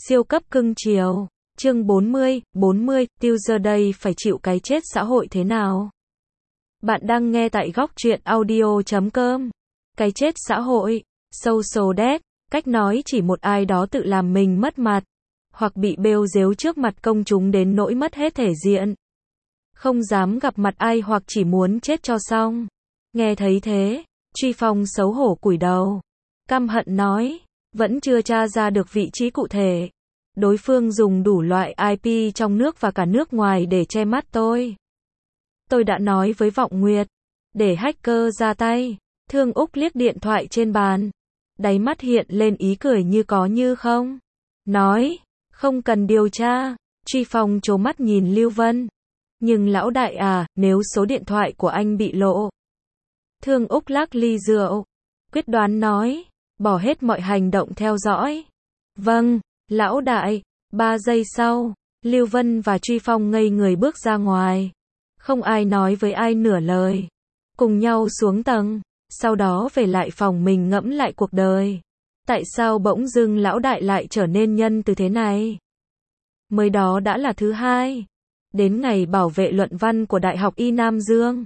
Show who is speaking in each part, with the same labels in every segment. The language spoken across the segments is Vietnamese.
Speaker 1: Siêu cấp cưng chiều. Chương 40, Tiêu giờ đây phải chịu cái chết xã hội thế nào? Bạn đang nghe tại góc truyện audio.com. Cái chết xã hội, social death, cách nói chỉ một ai đó tự làm mình mất mặt, hoặc bị bêu dếu trước mặt công chúng đến nỗi mất hết thể diện. Không dám gặp mặt ai hoặc chỉ muốn chết cho xong. Nghe thấy thế, Truy Phong xấu hổ cúi đầu, căm hận nói, vẫn chưa tra ra được vị trí cụ thể. Đối phương dùng đủ loại IP trong nước và cả nước ngoài để che mắt tôi. Tôi đã nói với Vọng Nguyệt, để hacker ra tay. Thương Úc liếc điện thoại trên bàn, đáy mắt hiện lên ý cười như có như không. Nói, không cần điều tra. Truy Phong trố mắt nhìn Lưu Vân. Nhưng lão đại à, nếu số điện thoại của anh bị lộ. Thương Úc lắc ly rượu, quyết đoán nói, bỏ hết mọi hành động theo dõi. Vâng, lão đại. 3 giây sau, Lưu Vân và Truy Phong ngây người bước ra ngoài. Không ai nói với ai nửa lời. Cùng nhau xuống tầng, sau đó về lại phòng mình ngẫm lại cuộc đời. Tại sao bỗng dưng lão đại lại trở nên nhân từ thế này? Mới đó đã là thứ hai. Đến ngày bảo vệ luận văn của Đại học Y Nam Dương.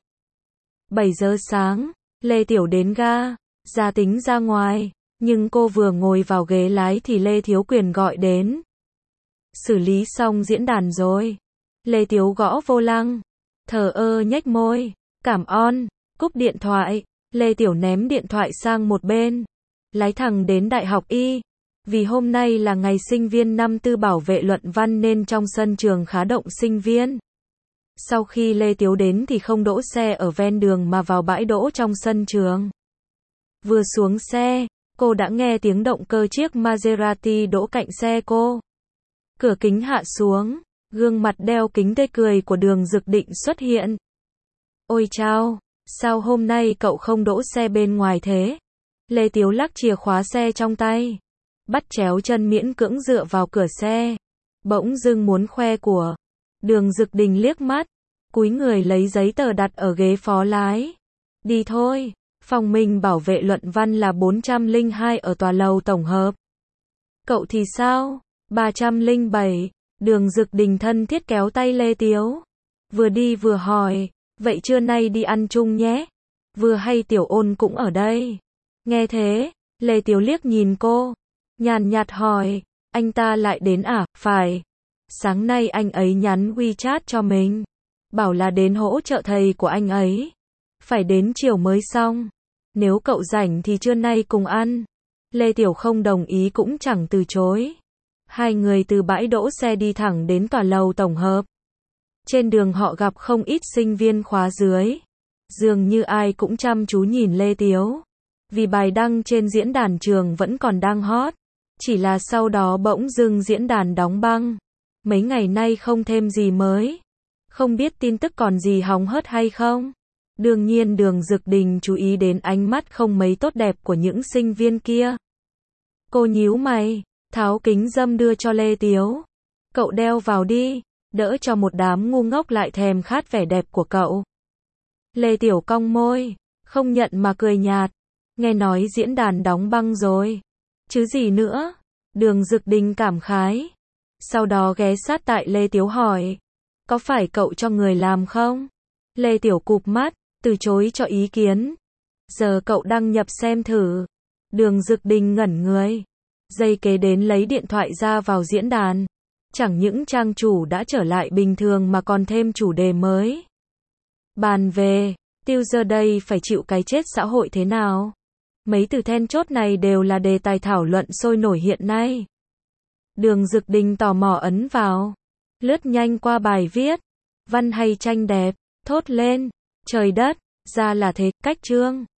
Speaker 1: 7 giờ sáng, Lê Tiểu đến ga, ra tính ra ngoài. Nhưng cô vừa ngồi vào ghế lái thì Lê Thiếu Quyền gọi đến. Xử lý xong diễn đàn rồi. Lê Thiếu gõ vô lăng, thờ ơ nhếch môi, cảm ơn, cúp điện thoại. Lê Tiểu ném điện thoại sang một bên, lái thẳng đến Đại học Y. Vì hôm nay là ngày sinh viên năm tư bảo vệ luận văn nên trong sân trường khá động sinh viên. Sau khi Lê Thiếu đến thì không đỗ xe ở ven đường mà vào bãi đỗ trong sân trường. Vừa xuống xe, cô đã nghe tiếng động cơ chiếc Maserati đỗ cạnh xe cô. Cửa kính hạ xuống, gương mặt đeo kính tươi cười của Đường Dực Định xuất hiện. Ôi chao, sao hôm nay cậu không đỗ xe bên ngoài thế? Lê Tiếu lắc chìa khóa xe trong tay, bắt chéo chân miễn cưỡng dựa vào cửa xe. Bỗng dưng muốn khoe của. Đường Dực Đình liếc mắt, cúi người lấy giấy tờ đặt ở ghế phó lái. Đi thôi, phòng mình bảo vệ luận văn là 402 ở tòa lầu tổng hợp. Cậu thì sao? 307, Đường Dực Đình thân thiết kéo tay Lê Tiếu. Vừa đi vừa hỏi, vậy trưa nay đi ăn chung nhé. Vừa hay Tiểu Ôn cũng ở đây. Nghe thế, Lê Tiếu liếc nhìn cô, nhàn nhạt hỏi, anh ta lại đến à? Phải. Sáng nay anh ấy nhắn WeChat cho mình, bảo là đến hỗ trợ thầy của anh ấy. Phải đến chiều mới xong. Nếu cậu rảnh thì trưa nay cùng ăn. Lê Tiểu không đồng ý cũng chẳng từ chối. Hai người từ bãi đỗ xe đi thẳng đến tòa lầu tổng hợp. Trên đường họ gặp không ít sinh viên khóa dưới. Dường như ai cũng chăm chú nhìn Lê Tiếu. Vì bài đăng trên diễn đàn trường vẫn còn đang hot. Chỉ là sau đó bỗng dưng diễn đàn đóng băng. Mấy ngày nay không thêm gì mới. Không biết tin tức còn gì hóng hớt hay không? Đương nhiên Đường Dực Đình chú ý đến ánh mắt không mấy tốt đẹp của những sinh viên kia. Cô nhíu mày, tháo kính râm đưa cho Lê Tiếu. Cậu đeo vào đi, đỡ cho một đám ngu ngốc lại thèm khát vẻ đẹp của cậu. Lê Tiểu cong môi, không nhận mà cười nhạt. Nghe nói diễn đàn đóng băng rồi. Chứ gì nữa? Đường Dực Đình cảm khái. Sau đó ghé sát tại Lê Tiếu hỏi. Có phải cậu cho người làm không? Lê Tiểu cụp mắt, từ chối cho ý kiến. Giờ cậu đăng nhập xem thử. Đường Dực Đình ngẩn người. Giây kế đến lấy điện thoại ra vào diễn đàn. Chẳng những trang chủ đã trở lại bình thường mà còn thêm chủ đề mới. Bàn về, Tiêu giờ đây phải chịu cái chết xã hội thế nào? Mấy từ then chốt này đều là đề tài thảo luận sôi nổi hiện nay. Đường Dực Đình tò mò ấn vào. Lướt nhanh qua bài viết. Văn hay tranh đẹp, thốt lên. Trời đất, ra là thế, cách chương.